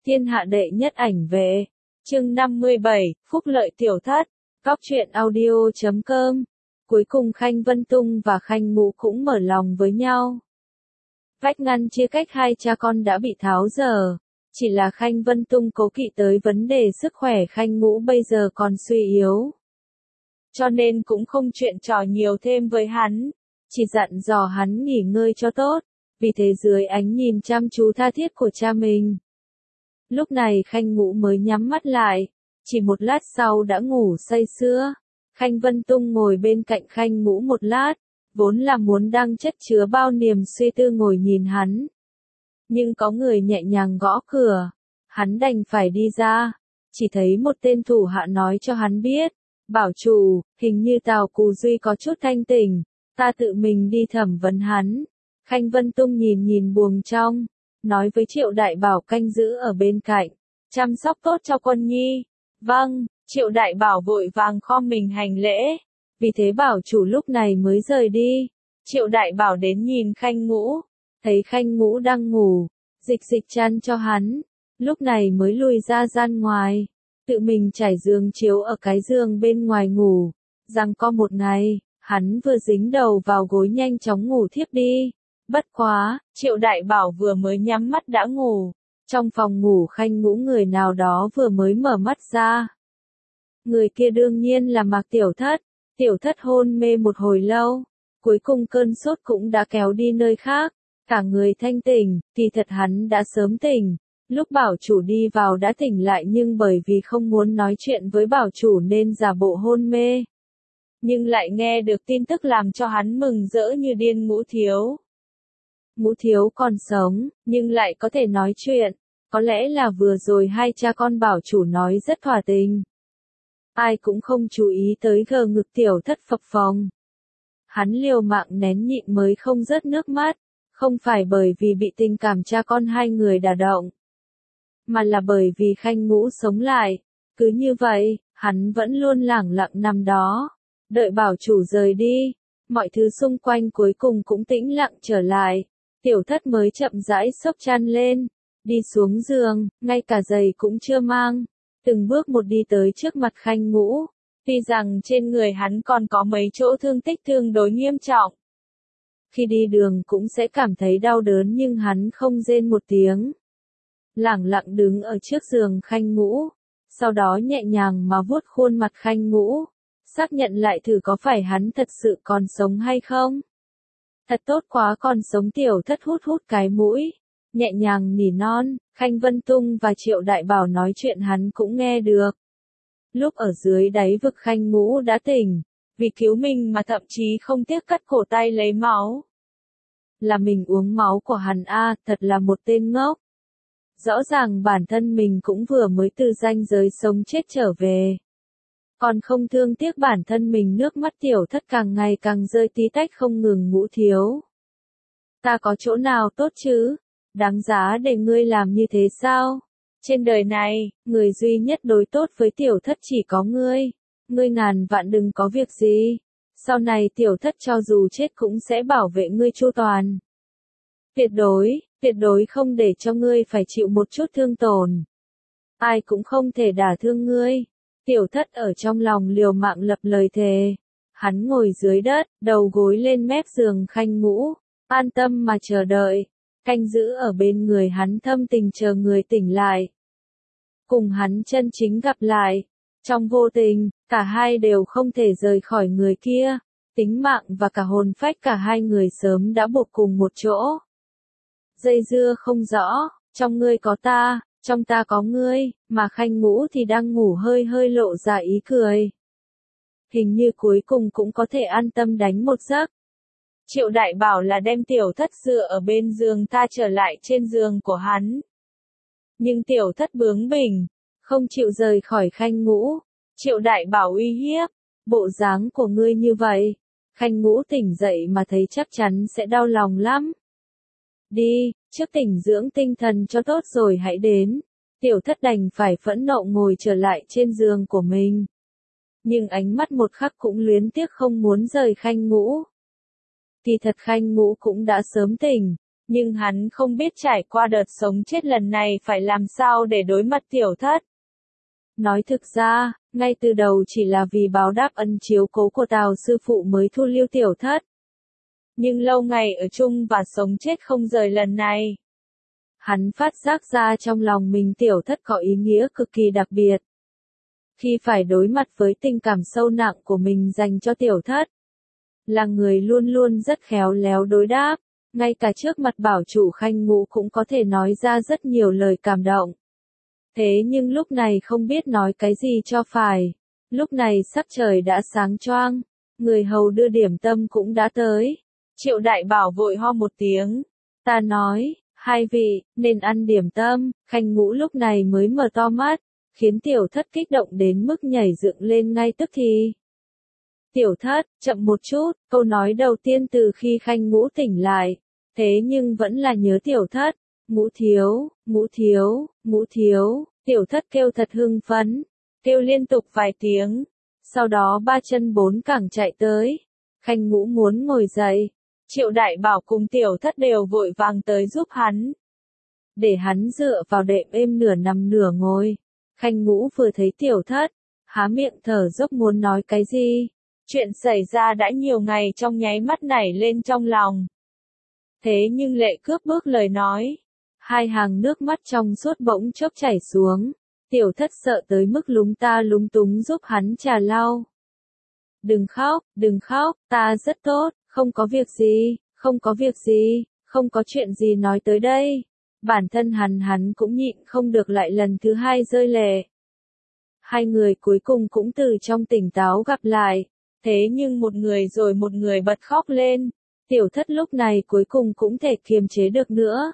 Thiên hạ đệ nhất ảnh vệ. Chương 57, Phúc lợi tiểu thất. Góc truyện audio.com. Cuối cùng Khanh Vân Tung và Khanh Ngũ cũng mở lòng với nhau. Vách ngăn chia cách hai cha con đã bị tháo dỡ. Chỉ là Khanh Vân Tung cố kỵ tới vấn đề sức khỏe Khanh Ngũ bây giờ còn suy yếu. Cho nên cũng không chuyện trò nhiều thêm với hắn. Chỉ dặn dò hắn nghỉ ngơi cho tốt. Vì thế dưới ánh nhìn chăm chú tha thiết của cha mình. Lúc này Khanh Ngũ mới nhắm mắt lại. Chỉ một lát sau đã ngủ say sưa. Khanh Vân Tung ngồi bên cạnh Khanh Ngũ một lát. Vốn là muốn đang chất chứa bao niềm suy tư ngồi nhìn hắn. Nhưng có người nhẹ nhàng gõ cửa. Hắn đành phải đi ra. Chỉ thấy một tên thủ hạ nói cho hắn biết. Bảo chủ, hình như Tào Cù Duy có chút thanh tỉnh. Ta tự mình đi thẩm vấn hắn. Khanh Vân Tung nhìn buồng trong. Nói với Triệu Đại Bảo canh giữ ở bên cạnh. Chăm sóc tốt cho quân nhi. Vâng, Triệu Đại Bảo vội vàng khom mình hành lễ. Vì thế bảo chủ lúc này mới rời đi. Triệu Đại Bảo đến nhìn Khanh Ngũ. Thấy Khanh Ngũ đang ngủ. Dịch chăn cho hắn. Lúc này mới lùi ra gian ngoài. Tự mình trải giường chiếu ở cái giường bên ngoài ngủ. Rằng có một ngày, hắn vừa dính đầu vào gối nhanh chóng ngủ thiếp đi. Bất quá, Triệu Đại Bảo vừa mới nhắm mắt đã ngủ. Trong phòng ngủ Khanh Ngũ người nào đó vừa mới mở mắt ra. Người kia đương nhiên là Mạc Tiểu Thất. Tiểu Thất hôn mê một hồi lâu. Cuối cùng cơn sốt cũng đã kéo đi nơi khác. Cả người thanh tỉnh, thì thật hắn đã sớm tỉnh. Lúc bảo chủ đi vào đã tỉnh lại nhưng bởi vì không muốn nói chuyện với bảo chủ nên giả bộ hôn mê. Nhưng lại nghe được tin tức làm cho hắn mừng rỡ như điên. Ngũ thiếu. Ngũ thiếu còn sống, nhưng lại có thể nói chuyện. Có lẽ là vừa rồi hai cha con bảo chủ nói rất thỏa tình. Ai cũng không chú ý tới gờ ngực Tiểu Thất phập phồng. Hắn liều mạng nén nhịn mới không rớt nước mắt. Không phải bởi vì bị tình cảm cha con hai người đả động. Mà là bởi vì Khanh Ngũ sống lại. Cứ như vậy, hắn vẫn luôn lẳng lặng nằm đó. Đợi bảo chủ rời đi. Mọi thứ xung quanh cuối cùng cũng tĩnh lặng trở lại. Tiểu Thất mới chậm rãi xốc chăn lên. Đi xuống giường, ngay cả giày cũng chưa mang. Từng bước một đi tới trước mặt Khanh Ngũ. Tuy rằng trên người hắn còn có mấy chỗ thương tích tương đối nghiêm trọng. Khi đi đường cũng sẽ cảm thấy đau đớn nhưng hắn không rên một tiếng. Lẳng lặng đứng ở trước giường Khanh Ngũ. Sau đó nhẹ nhàng mà vuốt khuôn mặt Khanh Ngũ. Xác nhận lại thử có phải hắn thật sự còn sống hay không. Thật tốt quá còn sống. Tiểu Thất hút cái mũi. Nhẹ nhàng nỉ non. Khanh Vân Tung và Triệu Đại Bảo nói chuyện hắn cũng nghe được. Lúc ở dưới đáy vực Khanh Ngũ đã tỉnh. Vì cứu mình mà thậm chí không tiếc cắt cổ tay lấy máu. Là mình uống máu của hắn a, thật là một tên ngốc. Rõ ràng bản thân mình cũng vừa mới từ ranh giới sống chết trở về. Còn không thương tiếc bản thân mình. Nước mắt Tiểu Thất càng ngày càng rơi tí tách không ngừng. Ngũ thiếu. Ta có chỗ nào tốt chứ? Đáng giá để ngươi làm như thế sao? Trên đời này, người duy nhất đối tốt với Tiểu Thất chỉ có ngươi. Ngươi ngàn vạn đừng có việc gì. Sau này Tiểu Thất cho dù chết cũng sẽ bảo vệ ngươi chu toàn. Tuyệt đối không để cho ngươi phải chịu một chút thương tổn. Ai cũng không thể đả thương ngươi. Tiểu Thất ở trong lòng liều mạng lập lời thề. Hắn ngồi dưới đất, đầu gối lên mép giường Khanh Ngũ. An tâm mà chờ đợi. Canh giữ ở bên người hắn thâm tình chờ người tỉnh lại. Cùng hắn chân chính gặp lại. Trong vô tình, cả hai đều không thể rời khỏi người kia. Tính mạng và cả hồn phách cả hai người sớm đã buộc cùng một chỗ. Dây dưa không rõ, trong ngươi có ta, trong ta có ngươi, mà Khanh Ngũ thì đang ngủ hơi lộ ra ý cười. Hình như cuối cùng cũng có thể an tâm đánh một giấc. Triệu Đại Bảo là đem Tiểu Thất dựa ở bên giường ta trở lại trên giường của hắn. Nhưng Tiểu Thất bướng bỉnh, không chịu rời khỏi Khanh Ngũ. Triệu Đại Bảo uy hiếp, bộ dáng của ngươi như vậy. Khanh Ngũ tỉnh dậy mà thấy chắc chắn sẽ đau lòng lắm. Đi, trước tỉnh dưỡng tinh thần cho tốt rồi hãy đến. Tiểu Thất đành phải phẫn nộ ngồi trở lại trên giường của mình. Nhưng ánh mắt một khắc cũng luyến tiếc không muốn rời Khanh Ngũ. Thì thật Khanh Ngũ cũng đã sớm tỉnh. Nhưng hắn không biết trải qua đợt sống chết lần này phải làm sao để đối mặt tiểu thất. Nói thực ra, ngay từ đầu chỉ là vì báo đáp ân chiếu cố của Tào sư phụ mới thu lưu tiểu thất. Nhưng lâu ngày ở chung và sống chết không rời lần này. Hắn phát giác ra trong lòng mình tiểu thất có ý nghĩa cực kỳ đặc biệt. Khi phải đối mặt với tình cảm sâu nặng của mình dành cho tiểu thất. Là người luôn luôn rất khéo léo đối đáp, ngay cả trước mặt bảo chủ Khanh Ngũ cũng có thể nói ra rất nhiều lời cảm động. Thế nhưng lúc này không biết nói cái gì cho phải. Lúc này sắc trời đã sáng choang, người hầu đưa điểm tâm cũng đã tới. Triệu Đại Bảo vội ho một tiếng. Ta nói, hai vị, nên ăn điểm tâm. Khanh Ngũ lúc này mới mở to mắt, khiến tiểu thất kích động đến mức nhảy dựng lên ngay tức thì. Tiểu thất, chậm một chút, câu nói đầu tiên từ khi Khanh Ngũ tỉnh lại. Thế nhưng vẫn là nhớ tiểu thất. Ngũ thiếu, Ngũ thiếu, Ngũ thiếu, tiểu thất kêu thật hưng phấn, kêu liên tục vài tiếng. Sau đó ba chân bốn cẳng chạy tới. Khanh Ngũ muốn ngồi dậy. Triệu Đại Bảo cùng tiểu thất đều vội vàng tới giúp hắn. Để hắn dựa vào đệm êm nửa nằm nửa ngồi. Khanh Ngũ vừa thấy tiểu thất, há miệng thở dốc muốn nói cái gì. Chuyện xảy ra đã nhiều ngày trong nháy mắt nảy lên trong lòng. Thế nhưng lệ cướp bước lời nói. Hai hàng nước mắt trong suốt bỗng chốc chảy xuống. Tiểu thất sợ tới mức lúng ta lúng túng giúp hắn trà lau. Đừng khóc, ta rất tốt, không có việc gì, không có việc gì, không có chuyện gì nói tới đây. Bản thân hắn cũng nhịn không được lại lần thứ hai rơi lệ. Hai người cuối cùng cũng từ trong tỉnh táo gặp lại. Thế nhưng một người rồi một người bật khóc lên. Tiểu thất lúc này cuối cùng cũng thể kiềm chế được nữa.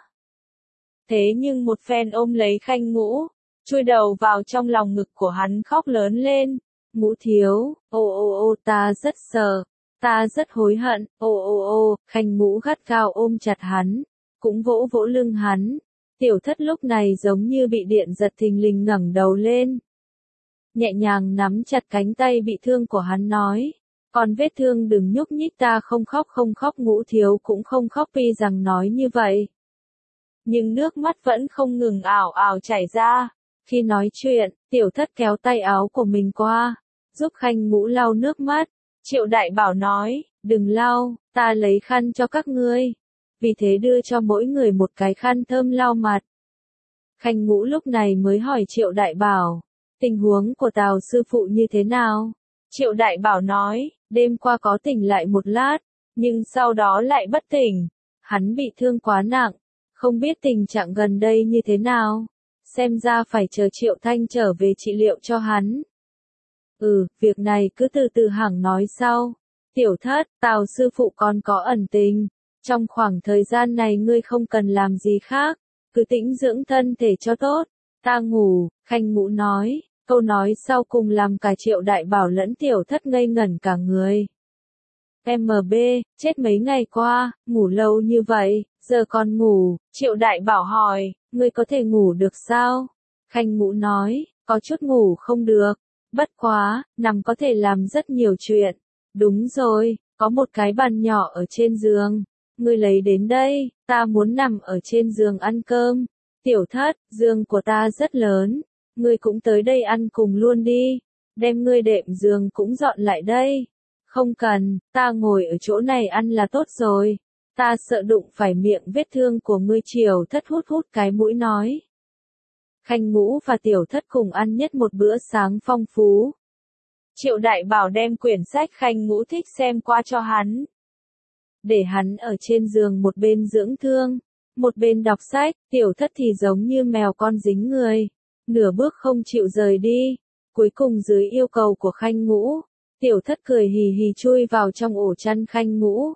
Thế nhưng một phen ôm lấy Khanh Ngũ, chui đầu vào trong lòng ngực của hắn khóc lớn lên. Ngũ thiếu, ô ta rất sợ, ta rất hối hận, ô, Khanh Ngũ gắt gao ôm chặt hắn, cũng vỗ vỗ lưng hắn. Tiểu thất lúc này giống như bị điện giật thình lình ngẩng đầu lên. Nhẹ nhàng nắm chặt cánh tay bị thương của hắn nói. Còn vết thương đừng nhúc nhích, ta không khóc. Ngũ thiếu cũng không khóc vì rằng nói như vậy. Nhưng nước mắt vẫn không ngừng ảo ảo chảy ra. Khi nói chuyện, tiểu thất kéo tay áo của mình qua, giúp Khanh Ngũ lau nước mắt. Triệu Đại Bảo nói, đừng lau, ta lấy khăn cho các ngươi. Vì thế đưa cho mỗi người một cái khăn thơm lau mặt. Khanh Ngũ lúc này mới hỏi Triệu Đại Bảo, tình huống của Tào sư phụ như thế nào? Triệu Đại Bảo nói, đêm qua có tỉnh lại một lát, nhưng sau đó lại bất tỉnh. Hắn bị thương quá nặng, không biết tình trạng gần đây như thế nào. Xem ra phải chờ Triệu Thanh trở về trị liệu cho hắn. Việc này cứ từ từ hẳn nói sau. Tiểu thất, Tào sư phụ còn có ẩn tình. Trong khoảng thời gian này ngươi không cần làm gì khác, cứ tĩnh dưỡng thân thể cho tốt. Ta ngủ, Khanh Ngũ nói. Câu nói sau cùng làm cả Triệu Đại Bảo lẫn tiểu thất ngây ngẩn cả người. MB, chết mấy ngày qua, ngủ lâu như vậy, giờ còn ngủ. Triệu Đại Bảo hỏi, ngươi có thể ngủ được sao? Khanh Ngũ nói, có chút ngủ không được. Bất quá, nằm có thể làm rất nhiều chuyện. Đúng rồi, có một cái bàn nhỏ ở trên giường. Ngươi lấy đến đây, ta muốn nằm ở trên giường ăn cơm. Tiểu thất, giường của ta rất lớn. Ngươi cũng tới đây ăn cùng luôn đi. Đem ngươi đệm giường cũng dọn lại đây. Không cần, ta ngồi ở chỗ này ăn là tốt rồi. Ta sợ đụng phải miệng vết thương của ngươi. Triều thất hút cái mũi nói. Khanh Ngũ và tiểu thất cùng ăn nhất một bữa sáng phong phú. Triệu Đại Bảo đem quyển sách Khanh Ngũ thích xem qua cho hắn. Để hắn ở trên giường một bên dưỡng thương, một bên đọc sách. Tiểu thất thì giống như mèo con dính người, nửa bước không chịu rời đi. Cuối cùng dưới yêu cầu của Khanh Ngũ, tiểu thất cười hì hì chui vào trong ổ chăn Khanh Ngũ.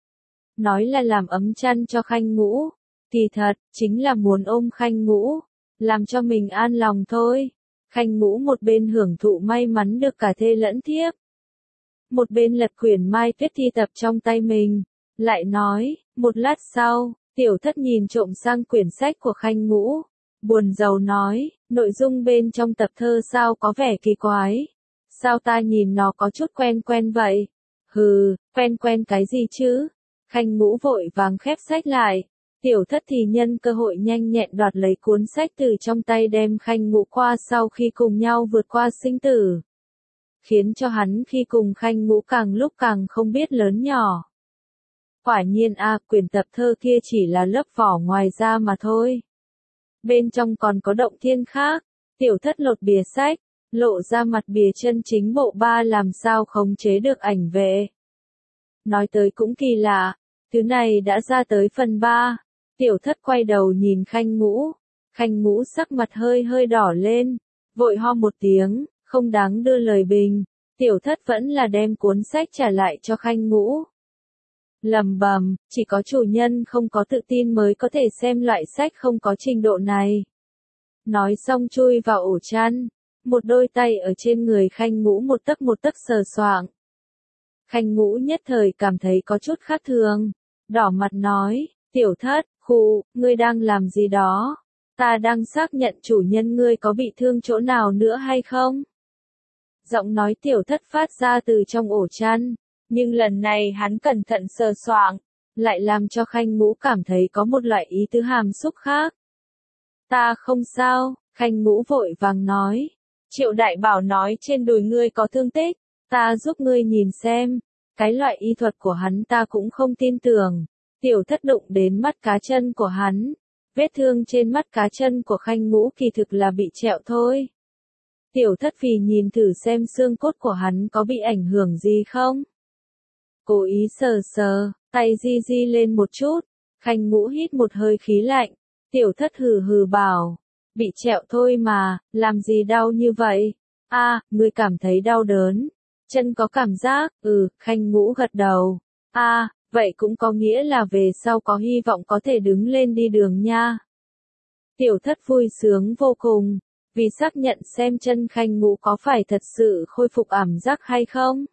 Nói là làm ấm chăn cho Khanh Ngũ, kỳ thật, chính là muốn ôm Khanh Ngũ, làm cho mình an lòng thôi. Khanh Ngũ một bên hưởng thụ may mắn được cả thê lẫn thiếp, một bên lật quyển Mai Tuyết thi tập trong tay mình, lại nói. Một lát sau, tiểu thất nhìn trộm sang quyển sách của Khanh Ngũ, buồn rầu nói, nội dung bên trong tập thơ sao có vẻ kỳ quái. Sao ta nhìn nó có chút quen quen vậy? Quen cái gì chứ? Khanh Ngũ vội vàng khép sách lại. Tiểu thất thì nhân cơ hội nhanh nhẹn đoạt lấy cuốn sách từ trong tay đem Khanh Ngũ qua sau khi cùng nhau vượt qua sinh tử. Khiến cho hắn khi cùng Khanh Ngũ càng lúc càng không biết lớn nhỏ. Quả nhiên quyển tập thơ kia chỉ là lớp vỏ ngoài ra mà thôi. Bên trong còn có động thiên khác. Tiểu thất lột bìa sách, lộ ra mặt bìa chân chính bộ ba làm sao khống chế được ảnh vệ. Nói tới cũng kỳ lạ, thứ này đã ra tới phần 3. Tiểu thất quay đầu nhìn Khanh Ngũ. Khanh Ngũ sắc mặt hơi hơi đỏ lên, vội ho một tiếng, không đáng đưa lời bình. Tiểu thất vẫn là đem cuốn sách trả lại cho Khanh Ngũ. Lầm bầm, chỉ có chủ nhân không có tự tin mới có thể xem loại sách không có trình độ này. Nói xong chui vào ổ chăn, một đôi tay ở trên người Khanh Ngũ một tấc sờ soạng. Khanh Ngũ nhất thời cảm thấy có chút khác thường, đỏ mặt nói, tiểu thất, ngươi đang làm gì đó? Ta đang xác nhận chủ nhân ngươi có bị thương chỗ nào nữa hay không? Giọng nói tiểu thất phát ra từ trong ổ chăn, nhưng lần này hắn cẩn thận sờ soạng, lại làm cho Khanh Ngũ cảm thấy có một loại ý tứ hàm xúc khác. Ta không sao, Khanh Ngũ vội vàng nói. Triệu đại bảo nói trên đùi ngươi có thương tích, ta giúp ngươi nhìn xem. Cái loại y thuật của hắn ta cũng không tin tưởng. Tiểu thất đụng đến mắt cá chân của hắn. Vết thương trên mắt cá chân của Khanh Ngũ kỳ thực là bị trẹo thôi. Tiểu thất vì nhìn thử xem xương cốt của hắn có bị ảnh hưởng gì không. Cố ý sờ sờ, tay di lên một chút. Khanh Ngũ hít một hơi khí lạnh. Tiểu thất hừ hừ bảo. Bị trẹo thôi mà, làm gì đau như vậy? Ngươi cảm thấy đau đớn. Chân có cảm giác, Khanh Ngũ gật đầu. Vậy cũng có nghĩa là về sau có hy vọng có thể đứng lên đi đường nha. Tiểu thất vui sướng vô cùng, vì xác nhận xem chân Khanh Ngũ có phải thật sự khôi phục ảm giác hay không.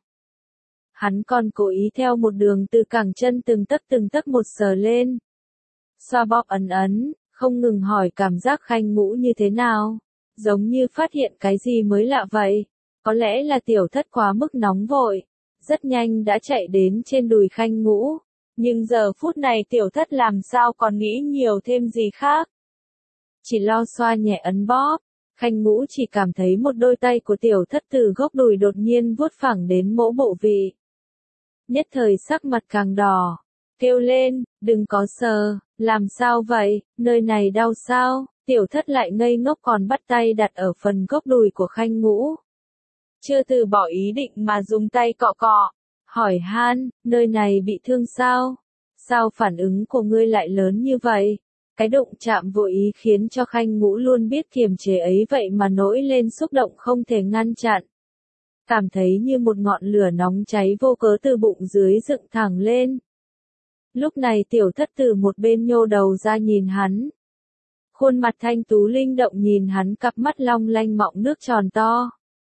Hắn còn cố ý theo một đường từ cẳng chân từng tấc một sờ lên. Xoa bóp ấn, không ngừng hỏi cảm giác Khanh Ngũ như thế nào, giống như phát hiện cái gì mới lạ vậy. Có lẽ là tiểu thất quá mức nóng vội, rất nhanh đã chạy đến trên đùi Khanh Ngũ, nhưng giờ phút này tiểu thất làm sao còn nghĩ nhiều thêm gì khác. Chỉ lo xoa nhẹ ấn bóp, Khanh Ngũ chỉ cảm thấy một đôi tay của tiểu thất từ gốc đùi đột nhiên vuốt phẳng đến mỗ bộ vị. Nhất thời sắc mặt càng đỏ, kêu lên, đừng có sờ, làm sao vậy, nơi này đau sao, tiểu thất lại ngây ngốc còn bắt tay đặt ở phần gốc đùi của Khanh Ngũ. Chưa từ bỏ ý định mà dùng tay cọ cọ, hỏi han, nơi này bị thương sao? Sao phản ứng của ngươi lại lớn như vậy? Cái đụng chạm vô ý khiến cho Khanh Ngũ luôn biết kiềm chế ấy vậy mà nổi lên xúc động không thể ngăn chặn. Cảm thấy như một ngọn lửa nóng cháy vô cớ từ bụng dưới dựng thẳng lên. Lúc này tiểu thất từ một bên nhô đầu ra nhìn hắn. Khuôn mặt thanh tú linh động nhìn hắn cặp mắt long lanh mọng nước tròn to.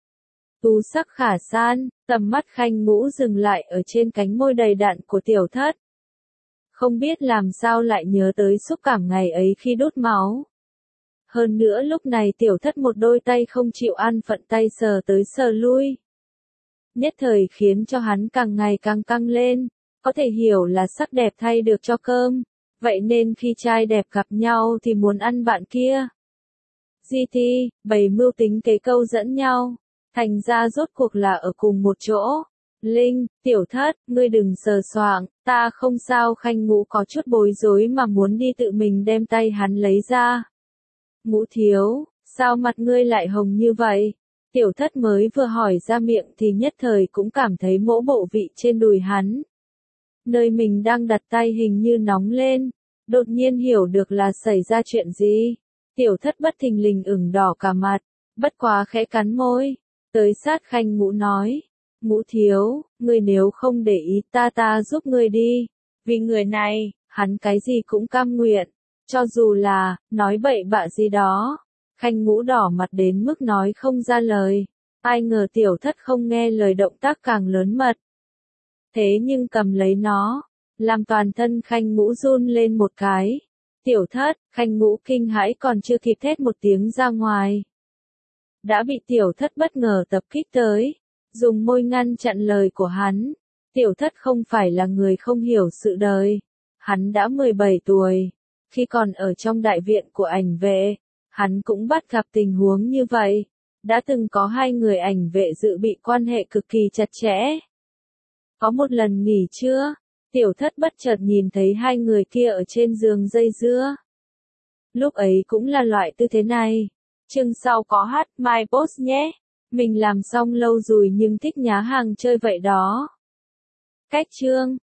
Tú sắc khả san, tầm mắt Khanh Ngũ dừng lại ở trên cánh môi đầy đặn của tiểu thất. Không biết làm sao lại nhớ tới xúc cảm ngày ấy khi đốt máu. Hơn nữa lúc này tiểu thất một đôi tay không chịu an phận tay sờ tới sờ lui. Nhất thời khiến cho hắn càng ngày càng căng lên, có thể hiểu là sắc đẹp thay được cho cơm, vậy nên khi trai đẹp gặp nhau thì muốn ăn bạn kia. GT, bày mưu tính kế câu dẫn nhau. Thành ra rốt cuộc là ở cùng một chỗ. Linh, tiểu thất, ngươi đừng sờ soạng, ta không sao. Khanh Ngũ có chút bối rối mà muốn đi tự mình đem tay hắn lấy ra. Ngũ thiếu, sao mặt ngươi lại hồng như vậy? Tiểu thất mới vừa hỏi ra miệng thì nhất thời cũng cảm thấy mỗ bộ vị trên đùi hắn. Nơi mình đang đặt tay hình như nóng lên, đột nhiên hiểu được là xảy ra chuyện gì. Tiểu thất bất thình lình ửng đỏ cả mặt, bất quá khẽ cắn môi. Tới sát Khanh Ngũ nói, Ngũ thiếu, ngươi nếu không để ý ta giúp ngươi đi, vì người này, hắn cái gì cũng cam nguyện, cho dù là, nói bậy bạ gì đó. Khanh Ngũ đỏ mặt đến mức nói không ra lời, ai ngờ tiểu thất không nghe lời động tác càng lớn mật. Thế nhưng cầm lấy nó, làm toàn thân Khanh Ngũ run lên một cái. Tiểu thất, Khanh Ngũ kinh hãi còn chưa kịp thét một tiếng ra ngoài. Đã bị tiểu thất bất ngờ tập kích tới, dùng môi ngăn chặn lời của hắn. Tiểu thất không phải là người không hiểu sự đời. Hắn đã 17 tuổi, Khi còn ở trong đại viện của ảnh vệ, hắn cũng bắt gặp tình huống như vậy. Đã từng có hai người ảnh vệ dự bị quan hệ cực kỳ chặt chẽ. Có một lần nghỉ trưa, Tiểu Thất bất chợt nhìn thấy hai người kia ở trên giường dây dưa. Lúc ấy cũng là loại tư thế này. Chương sau có hát my boss nhé. Mình làm xong lâu rồi nhưng thích nhá hàng chơi vậy đó. Cách chương